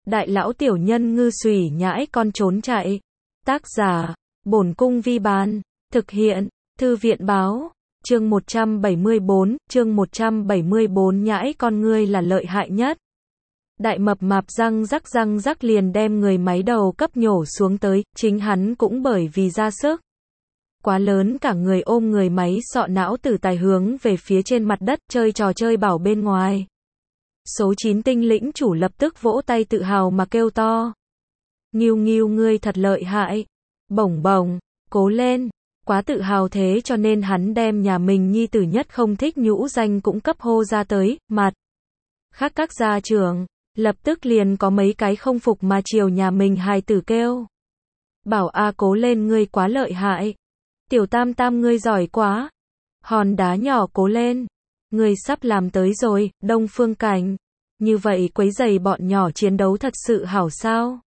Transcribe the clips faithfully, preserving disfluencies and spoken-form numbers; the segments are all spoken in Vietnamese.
Đại lão tiểu nhân ngư xùy nhãi con trốn chạy. Tác giả, Bổn Cung Vi Bán. Thực hiện, Thư viện Báo. Chương một trăm bảy mươi bốn, chương một trăm bảy mươi bốn nhãi con ngươi là lợi hại nhất. Đại mập mạp răng rắc răng rắc liền đem người máy đầu cấp nhổ xuống tới, chính hắn cũng bởi vì ra sức quá lớn cả người ôm người máy sọ não tử tài hướng về phía trên mặt đất chơi trò chơi bảo bên ngoài. Số chín tinh lĩnh chủ lập tức vỗ tay tự hào mà kêu to. Nghiêu nghiêu ngươi thật lợi hại. Bổng bổng, cố lên. Quá tự hào thế cho nên hắn đem nhà mình nhi tử nhất không thích nhũ danh cũng cấp hô ra tới, mặt. Khác các gia trưởng, lập tức liền có mấy cái không phục mà chiều nhà mình hài tử kêu. Bảo a cố lên ngươi quá lợi hại. Tiểu tam tam ngươi giỏi quá. Hòn đá nhỏ cố lên. Ngươi sắp làm tới rồi, Đông Phương Cảnh. Như vậy quấy giày bọn nhỏ chiến đấu thật sự hảo sao?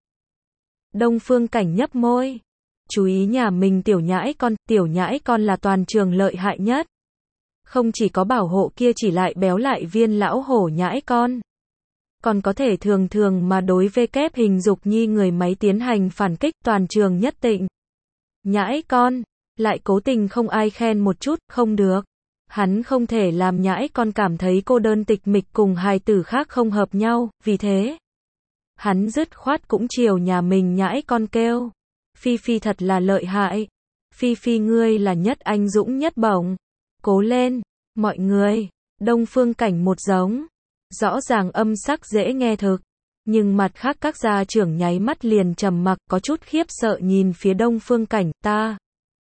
Đông Phương Cảnh nhấp môi. Chú ý nhà mình tiểu nhãi con, tiểu nhãi con là toàn trường lợi hại nhất. Không chỉ có bảo hộ kia chỉ lại béo lại viên lão hổ nhãi con. Còn có thể thường thường mà đối với kép hình dục nhi người máy tiến hành phản kích toàn trường nhất tịnh. Nhãi con, lại cố tình không ai khen một chút, không được. Hắn không thể làm nhãi con cảm thấy cô đơn tịch mịch cùng hài tử khác không hợp nhau, vì thế. Hắn dứt khoát cũng chiều nhà mình nhãi con kêu. Phi Phi thật là lợi hại. Phi Phi ngươi là nhất anh dũng nhất bổng. Cố lên, mọi người. Đông Phương Cảnh một giống. Rõ ràng âm sắc dễ nghe thực. Nhưng mặt khác các gia trưởng nháy mắt liền trầm mặc có chút khiếp sợ nhìn phía Đông Phương Cảnh ta.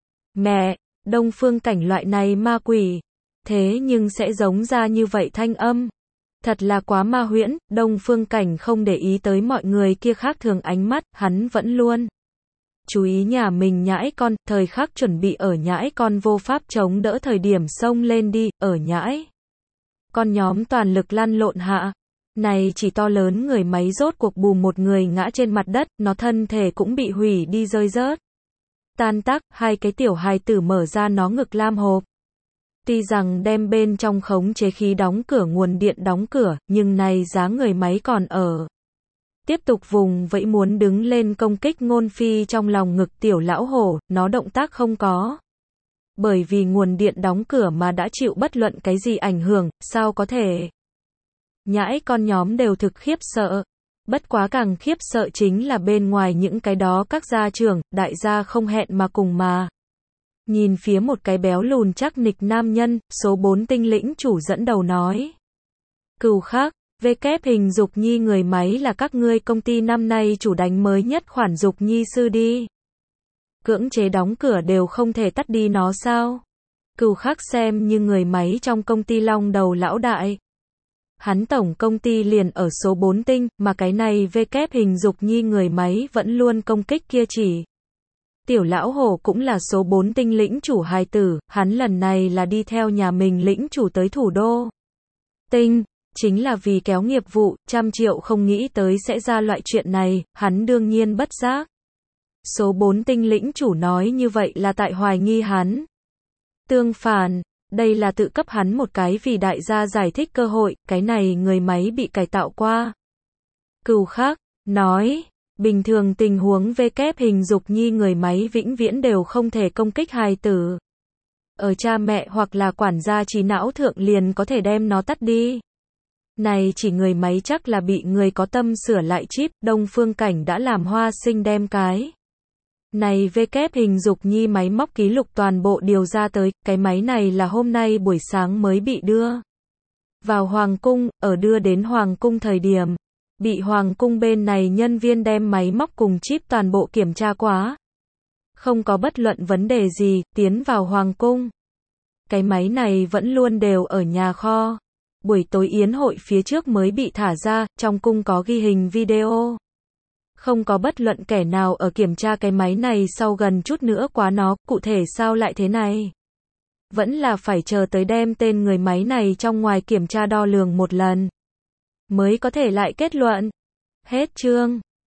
Mẹ, Đông Phương Cảnh loại này ma quỷ. Thế nhưng sẽ giống ra như vậy thanh âm. Thật là quá ma huyễn, Đông Phương Cảnh không để ý tới mọi người kia khác thường ánh mắt, hắn vẫn luôn. Chú ý nhà mình nhãi con, thời khắc chuẩn bị ở nhãi con vô pháp chống đỡ thời điểm xông lên đi, ở nhãi. Con nhóm toàn lực lăn lộn hạ. Này chỉ to lớn người máy rốt cuộc bù một người ngã trên mặt đất, nó thân thể cũng bị hủy đi rơi rớt. Tan tác, hai cái tiểu hài tử mở ra nó ngực lam hộp. Tuy rằng đem bên trong khống chế khí đóng cửa nguồn điện đóng cửa, nhưng này giá người máy còn ở. Tiếp tục vùng vẫy muốn đứng lên công kích Ngôn Phi trong lòng ngực tiểu lão hổ, nó động tác không có. Bởi vì nguồn điện đóng cửa mà đã chịu bất luận cái gì ảnh hưởng, sao có thể. Nhãi con nhóm đều thực khiếp sợ. Bất quá càng khiếp sợ chính là bên ngoài những cái đó các gia trưởng, đại gia không hẹn mà cùng mà. Nhìn phía một cái béo lùn chắc nịch nam nhân, số bốn tinh lĩnh chủ dẫn đầu nói. Cừu khác, về kép hình dục nhi người máy là các ngươi công ty năm nay chủ đánh mới nhất khoản dục nhi sư đi. Cưỡng chế đóng cửa đều không thể tắt đi nó sao? Cừu khác xem như người máy trong công ty long đầu lão đại. Hắn tổng công ty liền ở số bốn tinh, mà cái này về kép hình dục nhi người máy vẫn luôn công kích kia chỉ. Tiểu lão hổ cũng là số bốn tinh lĩnh chủ hài tử, hắn lần này là đi theo nhà mình lĩnh chủ tới thủ đô. Tinh, chính là vì kéo nghiệp vụ, trăm triệu không nghĩ tới sẽ ra loại chuyện này, hắn đương nhiên bất giác. Số bốn tinh lĩnh chủ nói như vậy là tại hoài nghi hắn. Tương phản, đây là tự cấp hắn một cái vì đại gia giải thích cơ hội, cái này người máy bị cải tạo qua. Cừu khác, nói. Bình thường tình huống về kép hình dục nhi người máy vĩnh viễn đều không thể công kích hài tử. Ở cha mẹ hoặc là quản gia trí não thượng liền có thể đem nó tắt đi. Này chỉ người máy chắc là bị người có tâm sửa lại chip, Đông Phương Cảnh đã làm hoa sinh đem cái. Này về kép hình dục nhi máy móc ký lục toàn bộ điều ra tới, cái máy này là hôm nay buổi sáng mới bị đưa vào Hoàng Cung, ở đưa đến Hoàng Cung thời điểm. Bị Hoàng Cung bên này nhân viên đem máy móc cùng chip toàn bộ kiểm tra quá. Không có bất luận vấn đề gì, tiến vào Hoàng Cung. Cái máy này vẫn luôn đều ở nhà kho. Buổi tối yến hội phía trước mới bị thả ra, trong cung có ghi hình video. Không có bất luận kẻ nào ở kiểm tra cái máy này sau gần chút nữa quá nó, cụ thể sao lại thế này? Vẫn là phải chờ tới đem tên người máy này trong ngoài kiểm tra đo lường một lần. Mới có thể lại kết luận. Hết chương.